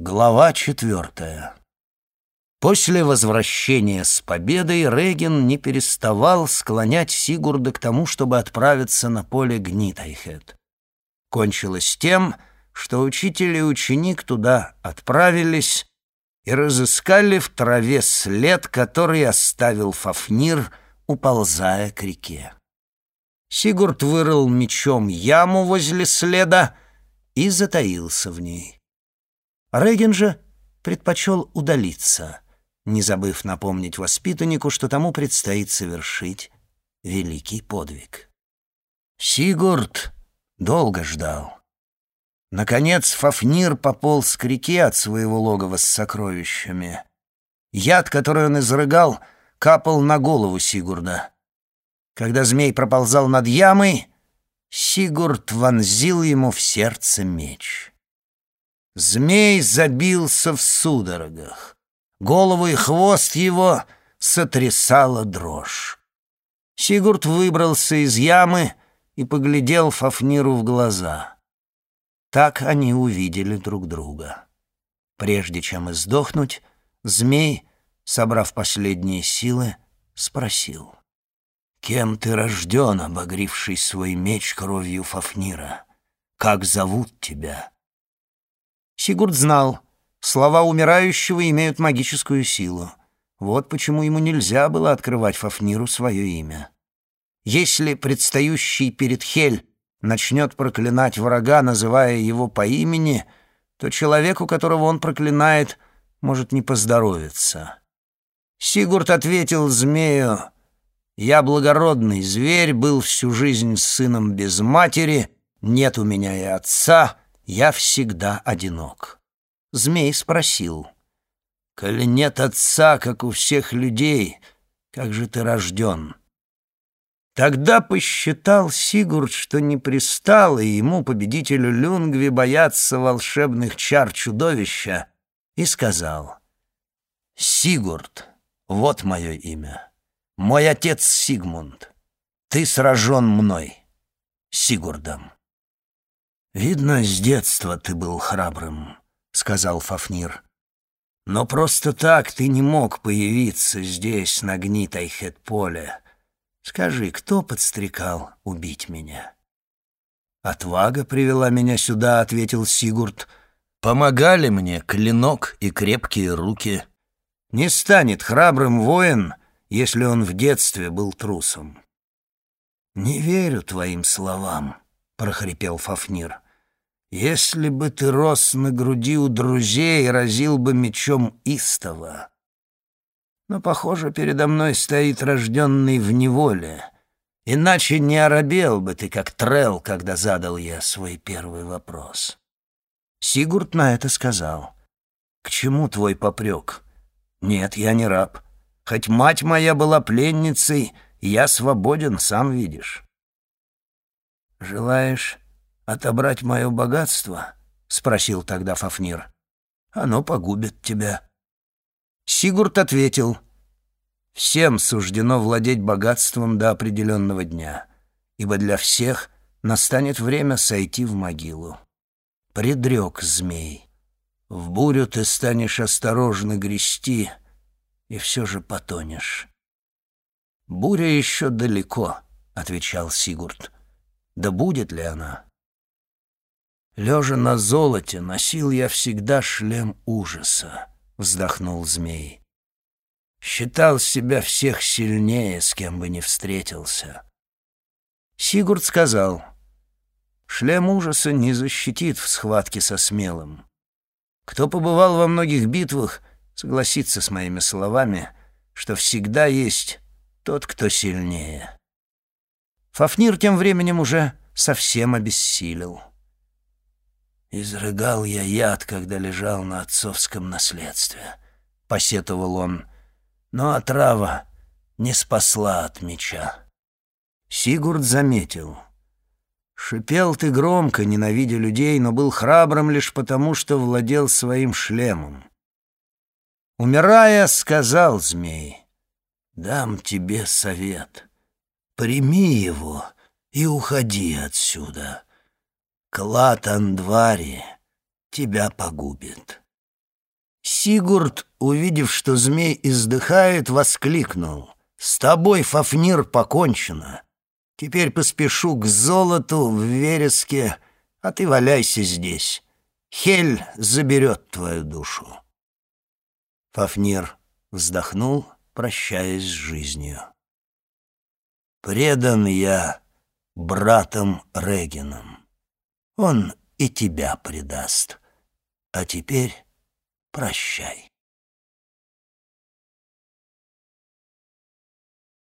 Глава 4. После возвращения с победой Реген не переставал склонять Сигурда к тому, чтобы отправиться на поле Гнитайхед. Кончилось тем, что учитель и ученик туда отправились и разыскали в траве след, который оставил Фафнир, уползая к реке. Сигурд вырыл мечом яму возле следа и затаился в ней. Реген же предпочел удалиться, не забыв напомнить воспитаннику, что тому предстоит совершить великий подвиг. Сигурд долго ждал. Наконец Фафнир пополз к реке от своего логова с сокровищами. Яд, который он изрыгал, капал на голову Сигурда. Когда змей проползал над ямой, Сигурд вонзил ему в сердце меч. Змей забился в судорогах. Голову и хвост его сотрясала дрожь. Сигурд выбрался из ямы и поглядел Фафниру в глаза. Так они увидели друг друга. Прежде чем издохнуть, змей, собрав последние силы, спросил: «Кем ты рожден, обогривший свой меч кровью Фафнира? Как зовут тебя?» Сигурд знал, слова умирающего имеют магическую силу. Вот почему ему нельзя было открывать Фафниру свое имя. Если предстающий перед Хель начнет проклинать врага, называя его по имени, то человеку, которого он проклинает, может не поздоровиться. Сигурд ответил змею: «Я благородный зверь, был всю жизнь сыном без матери, нет у меня и отца, я всегда одинок». Змей спросил: «Коли нет отца, как у всех людей, как же ты рожден?» Тогда посчитал Сигурд, что не пристало ему, победителю Люнгви, бояться волшебных чар чудовища, и сказал: «Сигурд, вот мое имя. Мой отец Сигмунд. Ты сражен мной, Сигурдом». «Видно, с детства ты был храбрым», — сказал Фафнир. «Но просто так ты не мог появиться здесь, на Гнитайхед-поле. Скажи, кто подстрекал убить меня?» «Отвага привела меня сюда», — ответил Сигурд. «Помогали мне клинок и крепкие руки. Не станет храбрым воин, если он в детстве был трусом». «Не верю твоим словам», — прохрипел Фафнир. «Если бы ты рос на груди у друзей, разил бы мечом истово. Но, похоже, передо мной стоит рожденный в неволе. Иначе не оробел бы ты, как Трел, когда задал я свой первый вопрос». Сигурд на это сказал: «К чему твой попрек? Нет, я не раб. Хоть мать моя была пленницей, я свободен, сам видишь». «Желаешь отобрать мое богатство?» — спросил тогда Фафнир. «Оно погубит тебя». Сигурд ответил: «Всем суждено владеть богатством до определенного дня, ибо для всех настанет время сойти в могилу». Предрек змей: «В бурю ты станешь осторожно грести, и все же потонешь». «Буря еще далеко», — отвечал Сигурд. «Да будет ли она?» «Лежа на золоте, носил я всегда шлем ужаса», — вздохнул змей. «Считал себя всех сильнее, с кем бы ни встретился». Сигурд сказал: «Шлем ужаса не защитит в схватке со смелым. Кто побывал во многих битвах, согласится с моими словами, что всегда есть тот, кто сильнее». Фафнир тем временем уже совсем обессилел. «Изрыгал я яд, когда лежал на отцовском наследстве», — посетовал он, «но отрава не спасла от меча». Сигурд заметил: «Шипел ты громко, ненавидя людей, но был храбрым лишь потому, что владел своим шлемом». Умирая, сказал змей: «Дам тебе совет. Прими его и уходи отсюда. Клад Андвари тебя погубит». Сигурд, увидев, что змей издыхает, воскликнул: «С тобой, Фафнир, покончено. Теперь поспешу к золоту в вереске, а ты валяйся здесь. Хель заберет твою душу». Фафнир вздохнул, прощаясь с жизнью. «Предан я братом Регином. Он и тебя предаст. А теперь прощай».